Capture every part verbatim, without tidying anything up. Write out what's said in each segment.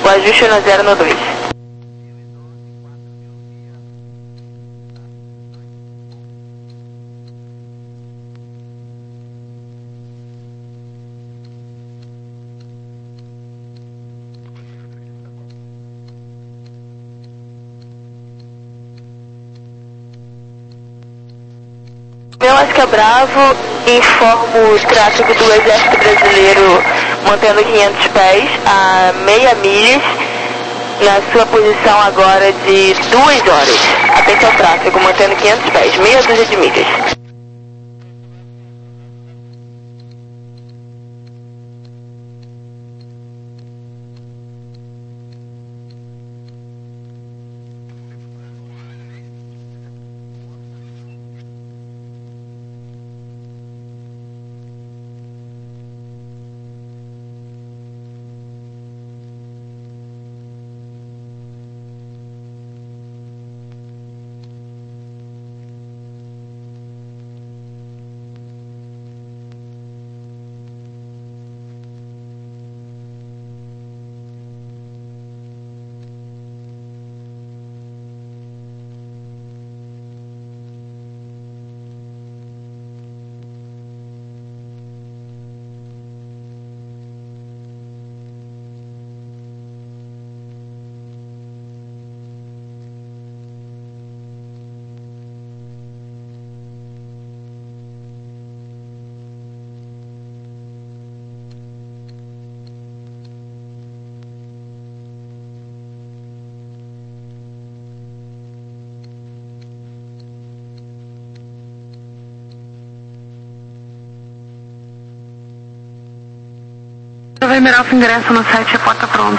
O ajuste é no zero no dois. Oscar Bravo, informo o tráfego do Exército Brasileiro mantendo quinhentos pés a meia milhas na sua posição agora de duas horas. Atenção ao tráfego, mantendo quinhentos pés, meia dúzia de milhas. November Alpha, ingresso no site, porta pronto.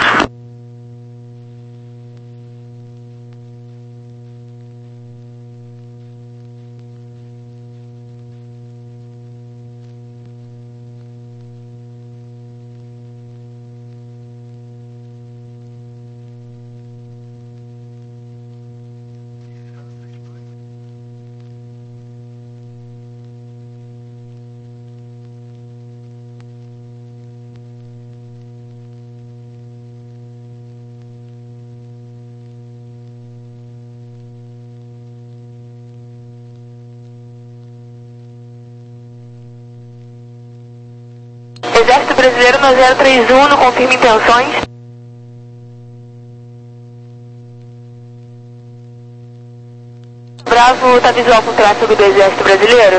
Exército Brasileiro no zero três um, não confirma intenções. Bravo, tá visual com o tráfego do Exército Brasileiro?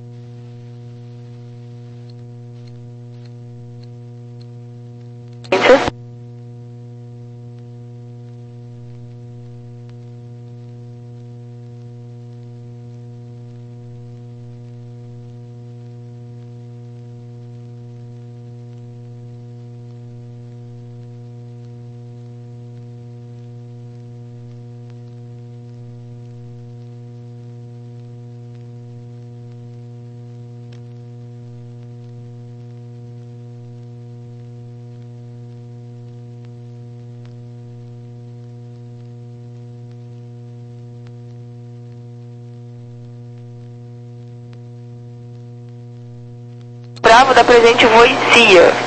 Bravo, da presente voo e C I A.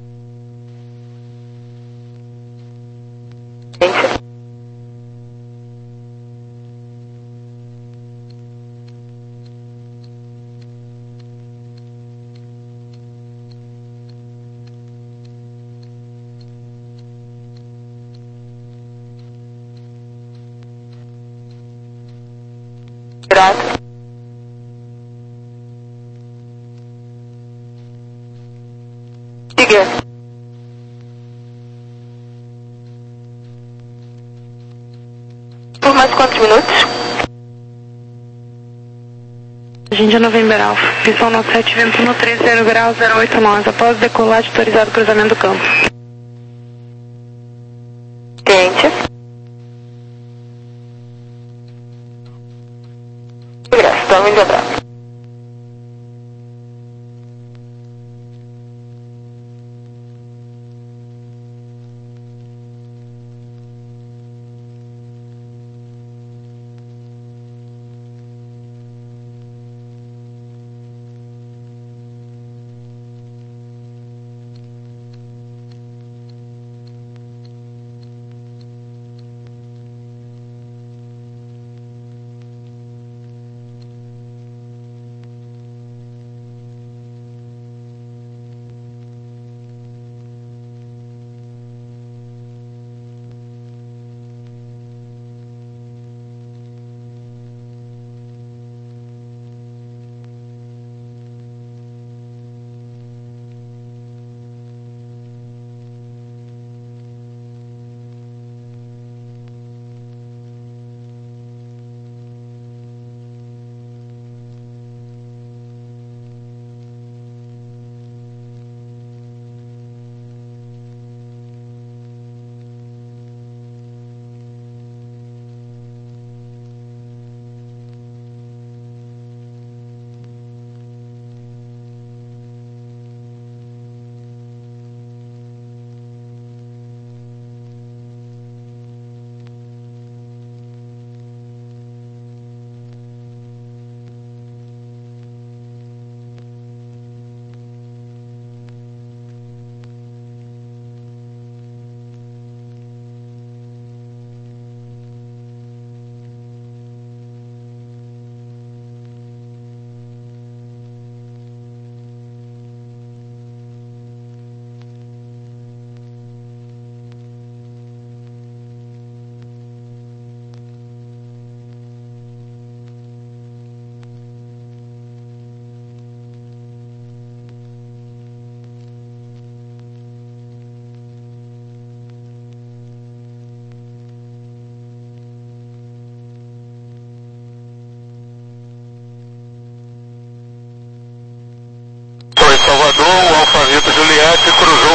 Grato. Siga. Por mais quantos minutos? Agente November Alpha, pistão no sete, vento no três, zero grau, zero oito nove. Após decolar, autorizado cruzamento do campo. Ciente. Graças, tome de abraço.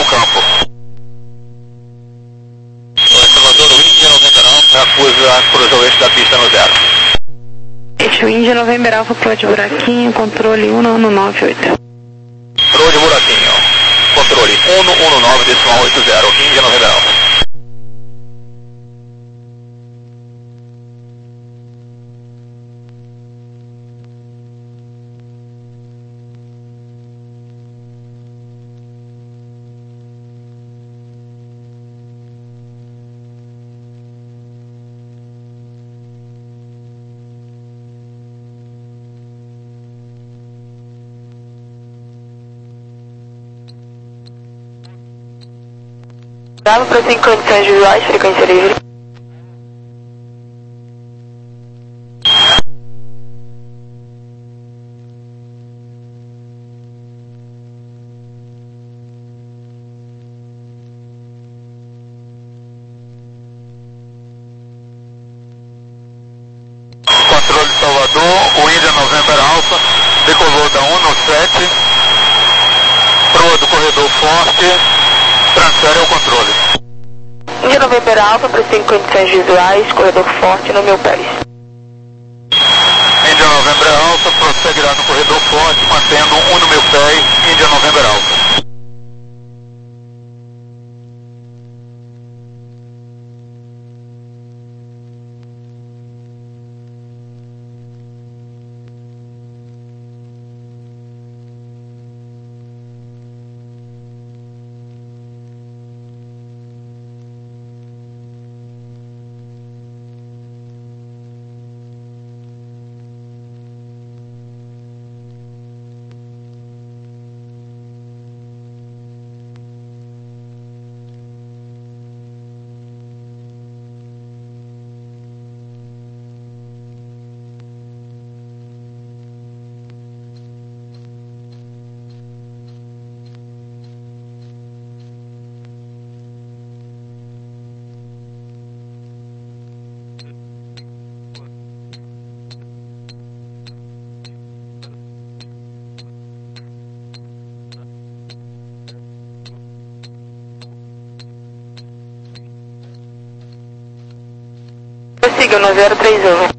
campo. Salvador, o Índia November Alpha acusa cruzou o eixo da pista no zero. Eixo Índia November Alpha pro de buraquinho, controle um no nove oito. Pro de buraquinho, controle um no um nove decimal oito zero, Índia November Alpha. Bravo para cinco condições visuais, frequência livre. Controle Salvador, o Índia November Alpha, decolou da um no sete, proa do corredor forte. Transfere ao controle. Índia November Alpha para cinco condições visuais, corredor forte no mil pés. Índia November Alpha prosseguirá no corredor forte, mantendo um no mil pés, Índia November Alpha. Prossiga no zero três um.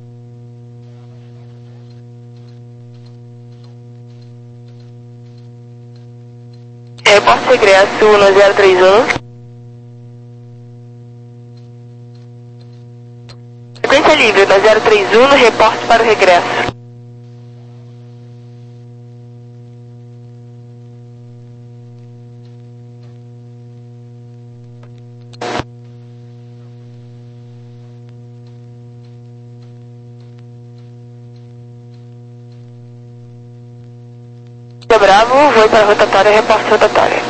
Reporte regresso no zero três um. Frequência livre no zero três um, no reporte para o regresso. Bravo, vou para a rotatória, reporte rotatória.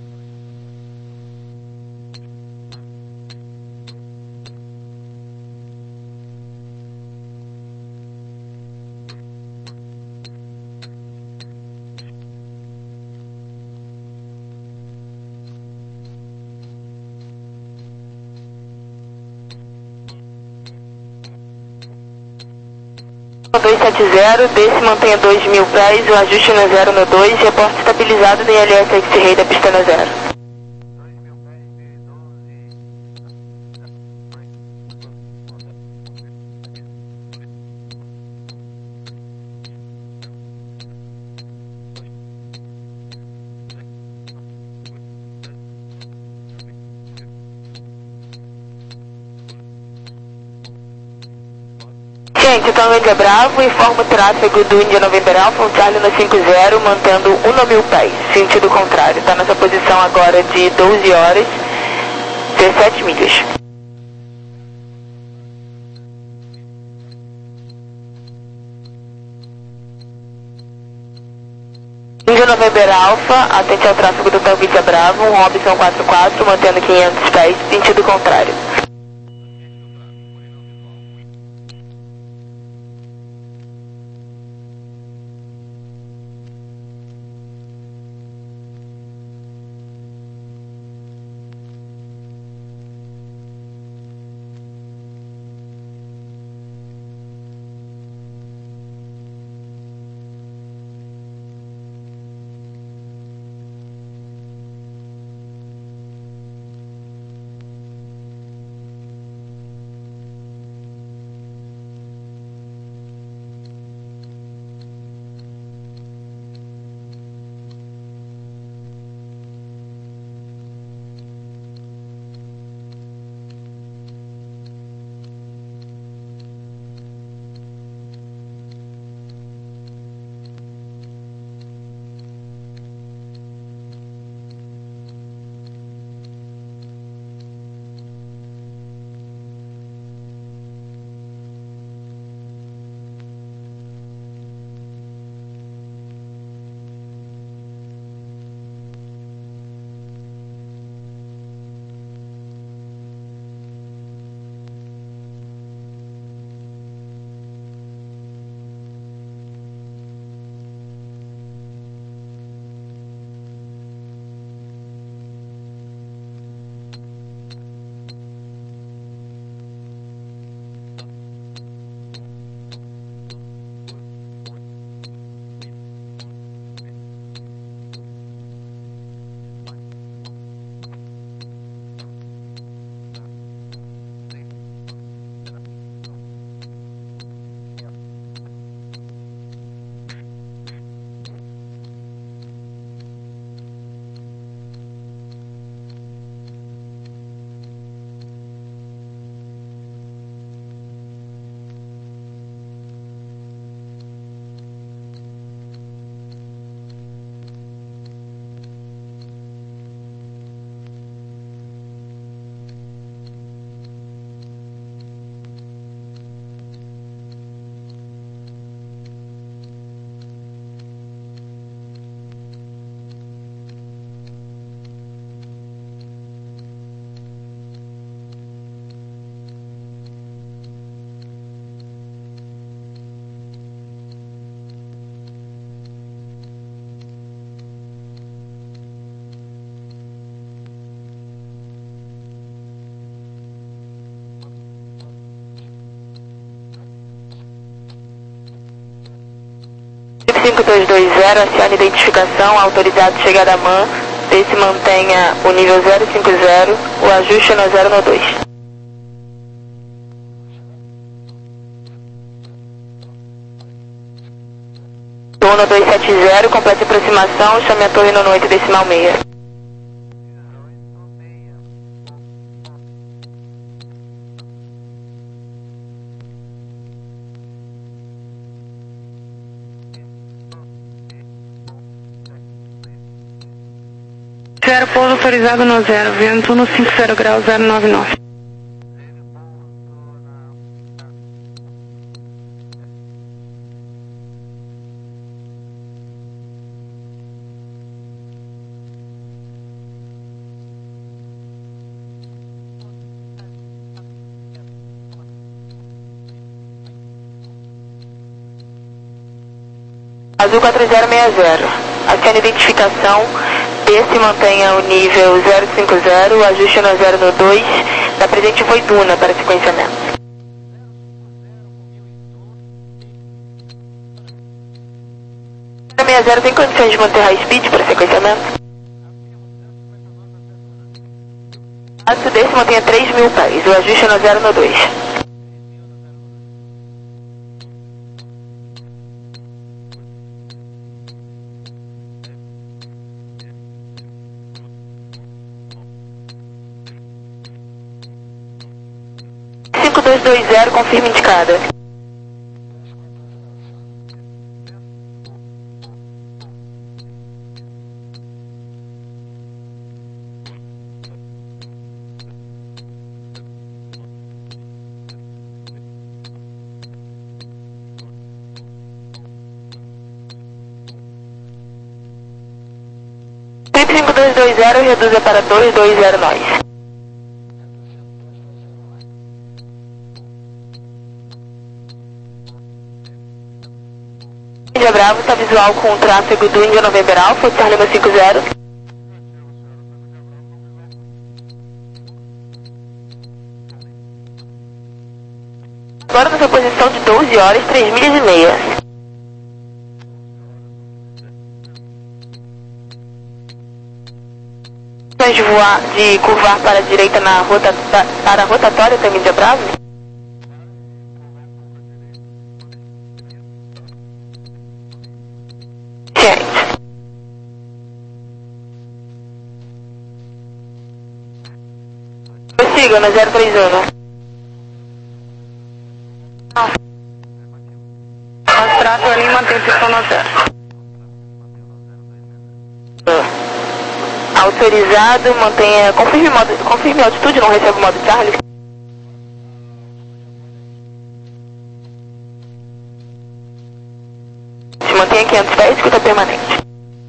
dois sete zero, desce, mantenha dois mil pés, o ajuste no zero no dois, reporte estabilizado no I L S X-Ray da pista no zero. Gente, então Índia Bravo, informa o tráfego do Índia November Alpha, um Charlie no cinco zero, mantendo um no mil pés, sentido contrário. Está nessa posição agora de doze horas, dezessete milhas. Índia November Alpha, atente ao tráfego do Hotel Índia Bravo, um Robson quatro quatro, mantendo quinhentos pés, sentido contrário. cinco dois dois zero, acione identificação, autorizado chegada a man, desse mantenha o nível zero cinco zero, o ajuste no zero no dois. Uno dois sete zero, complete aproximação, chame a torre no oito decimal meia. Zero pouso autorizado no zero, vento no cinco zero grau zero nove nove. Azul quatro zero seis zero, acione identificação, desse mantenha o nível zero cinco zero, ajuste no zero no dois, da presente foi Duna para sequenciamento. seis zero tem condições de manter high speed para sequenciamento? Aço desse mantenha três mil pés, o ajuste no zero no dois. cinco dois dois zero, confirma indicada. cinco dois dois zero, reduza para dois dois zero nove. Índia Bravo, está visual com o tráfego do Índia November Alpha, Star Lima cinco zero. Agora na sua posição de doze horas, três milhas e meia. De voar, de curvar para a direita na rota, para a rotatória também de Bravo? Ciente. Prossiga no zero três um. Nosso trato ali mantém posição no zero. Autorizado, mantenha, confirme, modo, confirme a altitude, não recebe o modo Charlie. Se mantenha quinhentos pés, escuta permanente.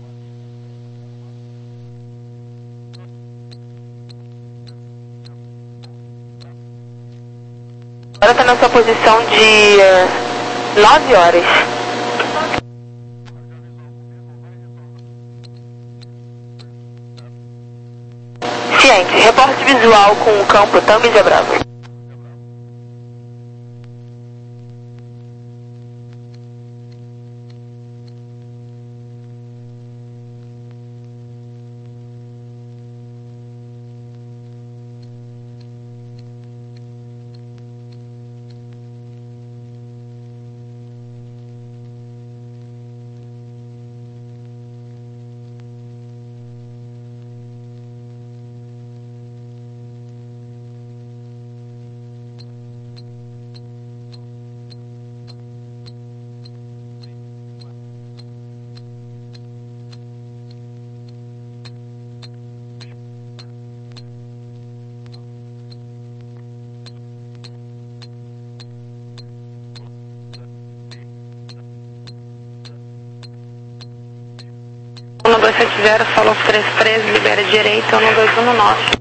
Agora está na sua posição de uh, nove horas. Ciente, reporte visual com o campo Tango Índia Bravo. um dois sete zero, solo três três, libera direita, um dois um nove.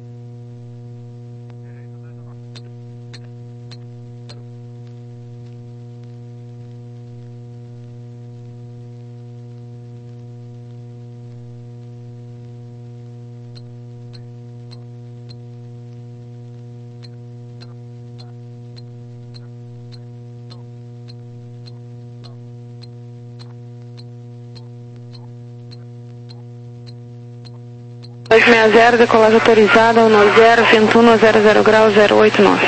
seis zero, decolagem autorizada, um zero, vento um, zero zero grau, zero oito nós.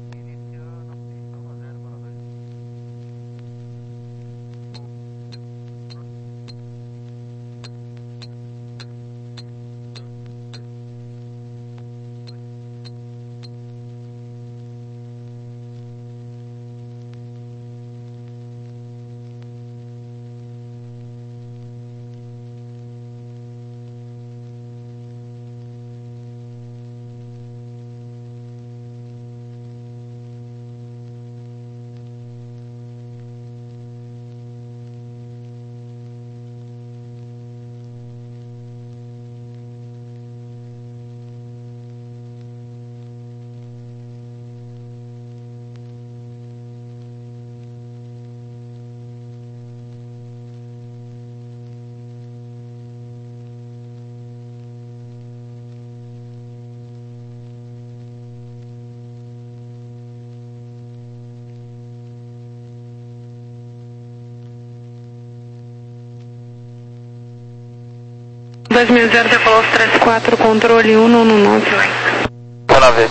dois mil zero, decolou três quatro, controle um nove nove. Boa vez.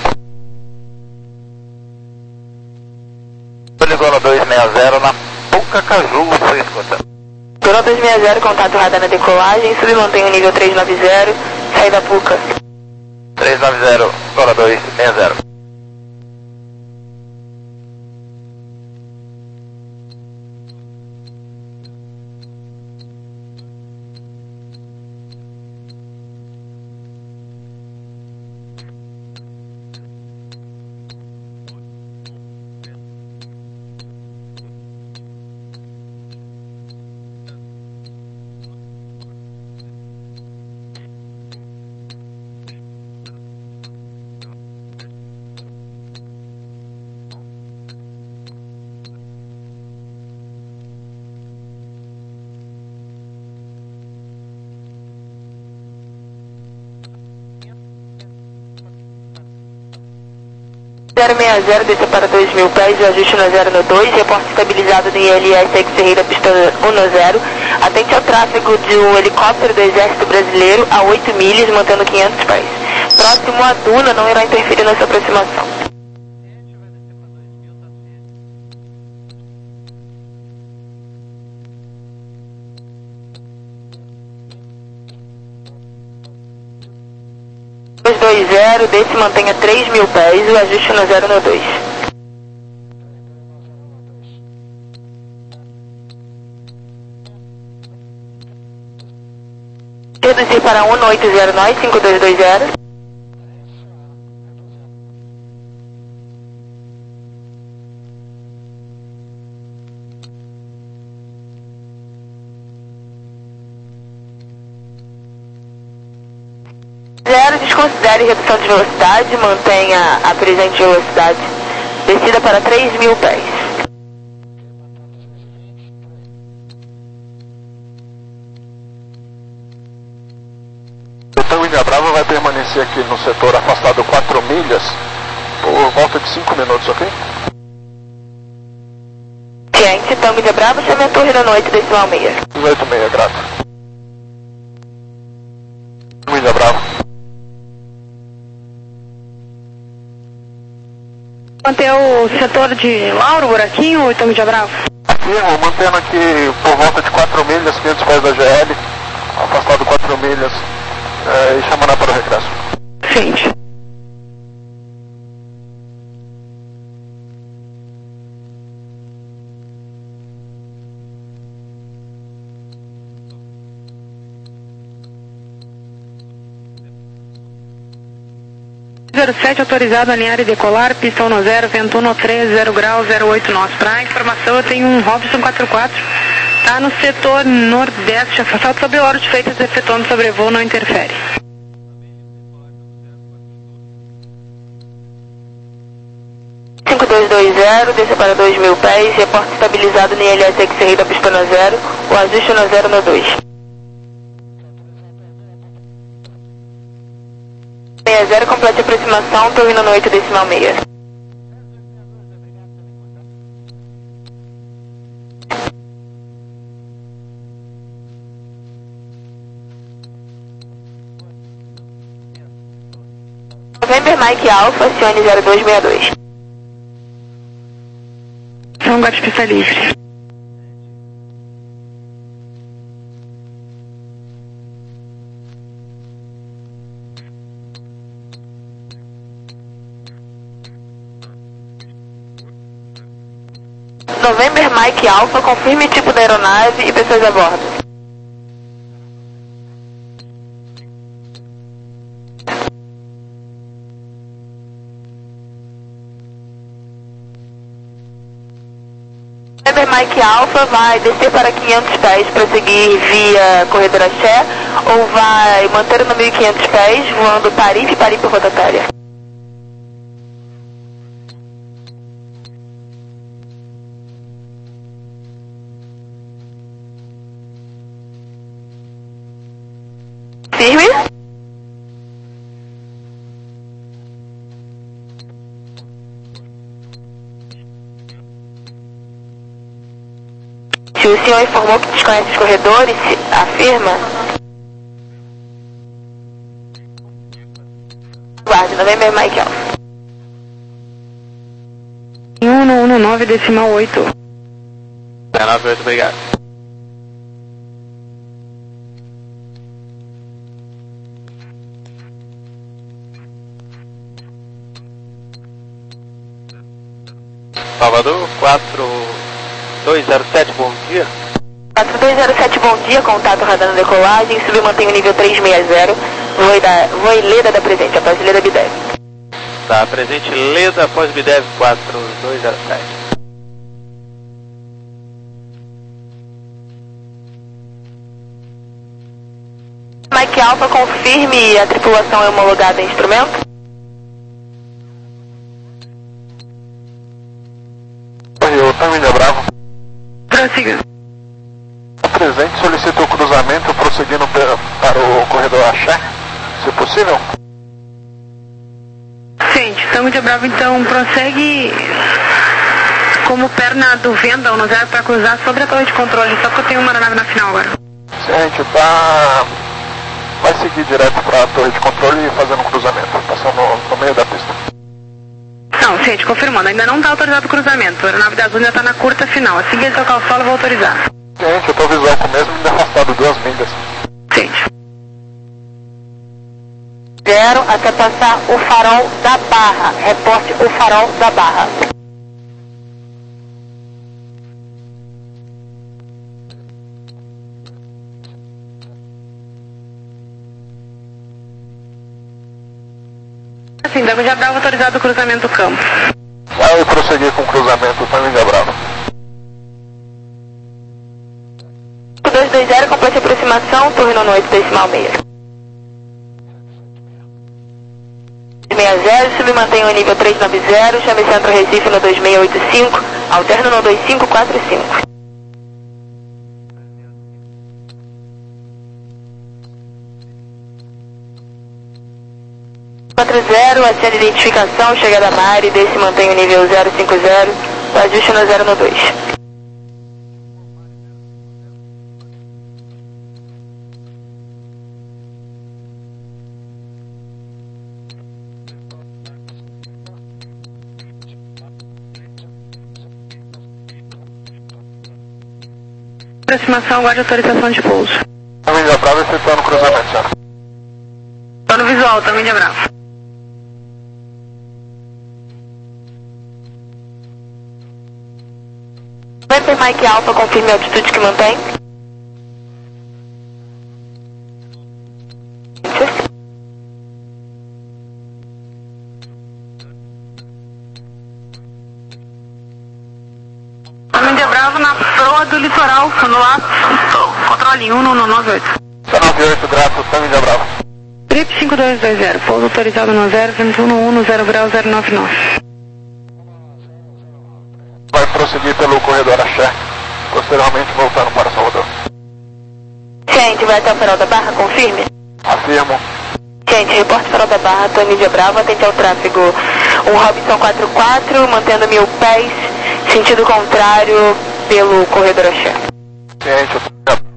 Poligola dois seis zero na Puca Caju, foi escuta. Poligola dois seis zero, contato radar na decolagem, submantém o nível três nove zero, sai da Puca. três nove zero, Poligola dois seis zero. zero seis zero, desça para dois mil pés, o ajuste no zero no dois, reporte estabilizado no I L S X-Ray da pista um no zero. Atente ao tráfego de um helicóptero do Exército Brasileiro a oito milhas, mantendo quinhentos pés. Próximo à duna, não irá interferir na sua aproximação. dois dois zero, desce e mantenha três mil pés, o ajuste no zero no dois. Reduzir para um no oito zero nove, cinco dois dois zero. Zero, desconsidere redução de velocidade, mantenha a presente velocidade. Descida para três mil pés. Então, Ilha Brava vai permanecer aqui no setor afastado quatro milhas por volta de cinco minutos, ok? Ciente, então Ilha Brava, chame a torre da noite decimal meia. oito meia, grato. Ilha Brava. Manter o setor de Lauro, Buraquinho ou Itami de Bravo? Aqui, eu mantendo aqui por volta de quatro milhas, quinhentos pés da G L, afastado quatro milhas, é, e chamando para o regresso. Ciente. zero sete, autorizado a alinhar e decolar, pista um zero, vento um três, zero grau, zero oito nós. Para informação, eu tenho um Robson quatro quatro, tá no setor nordeste, afastado sobre hora de feitas, efetuando sobrevoo, não interfere. cinco dois dois zero, desça para dois mil pés, reporte estabilizado no I L S X-Ray da pista no zero, o ajuste no zero no dois. seis zero, complete a aproximação, tô indo no oito decimal meia. Mike Alpha, acione zero dois seis dois. São Guarda de pista livre. November Mike Alpha, confirme tipo da aeronave e pessoas a bordo. November Mike Alpha vai descer para quinhentos pés, prosseguir via corredor axé, ou vai manter no mil e quinhentos pés, voando Paripe e Paripe rotatória. Firme. Se o senhor informou que desconhece os corredores, afirma. Guarde, November Mike Alpha. um um nove decimal oito. nove oito, obrigado. Salvador, quatro dois zero sete, bom dia. quatro dois zero sete, bom dia, contato radar na decolagem, submantém o nível três seis zero, voe, da, voe Leda da presente, após Leda Bidev. Tá, presente Leda, após Bidev quatro dois zero sete. Mike Alpha, confirme a tripulação é homologada em instrumento. Oi, Família Bravo. Prossiga. O presente solicita o cruzamento prosseguindo para o corredor axé, se possível. Gente, Tango de Bravo, então prossegue como perna do Venda um zero para cruzar sobre a torre de controle, só que eu tenho uma aeronave na final agora. Gente, tá... vai seguir direto para a torre de controle e fazendo um cruzamento, passando no, no meio da pista. Não, gente, confirmando, ainda não está autorizado o cruzamento. A aeronave da Azul ainda está na curta final. Assim que ele tocar o solo, eu vou autorizar. Gente, eu tô visual com o mesmo e afastado duas milhas. Gente. Zero até passar o farol da Barra. Reporte o farol da Barra. Assim, Tango de Bravo autorizado o cruzamento do campo. Vai prosseguir com o cruzamento, Família Bravo. dois dois zero, complete aproximação, torre no oito decimal seis. seis zero, submantenha o nível três nove zero, chame centro Recife no dois seis oito cinco, alterno no dois cinco quatro cinco. quatro zero, acende a identificação, chegada a Mari, desce e mantém o nível zero cinco zero, ajuste no zero no dois. Aproximação, guarde autorização de pouso. Família Bravo efetuando o cruzamento, senhora. Tô no visual, Tango de Bravo. November Mike Alpha, confirme a altitude que mantém. Tango de Bravo na proa do litoral, no lado, controle um um nove oito. nove oito, graças, Família Bravo. Trip cinco dois dois zero, pouso autorizado no zero, vento um um, zero grau zero nove nove. Vai prosseguir pelo corredor axé, posteriormente voltando para Salvador. Gente, vai até o farol da Barra, confirme. Afirmo. Gente, reporte farol da Barra, Tony de Bravo, atente ao tráfego. Um Robinson quatro quatro, mantendo mil pés, sentido contrário pelo corredor axé. Gente, eu tô...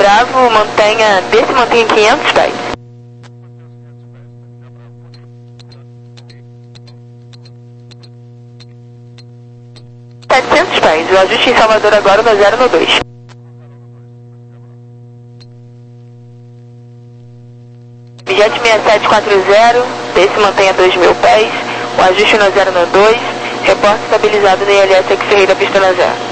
Bravo, mantenha, desse mantenha quinhentos pés. setecentos pés, o ajuste em Salvador agora no zero no dois. Jet seis sete quatro zero, desse mantenha dois mil pés, o ajuste no zero no dois, reporte estabilizado no I L S aqui Ferreira, pista na zero.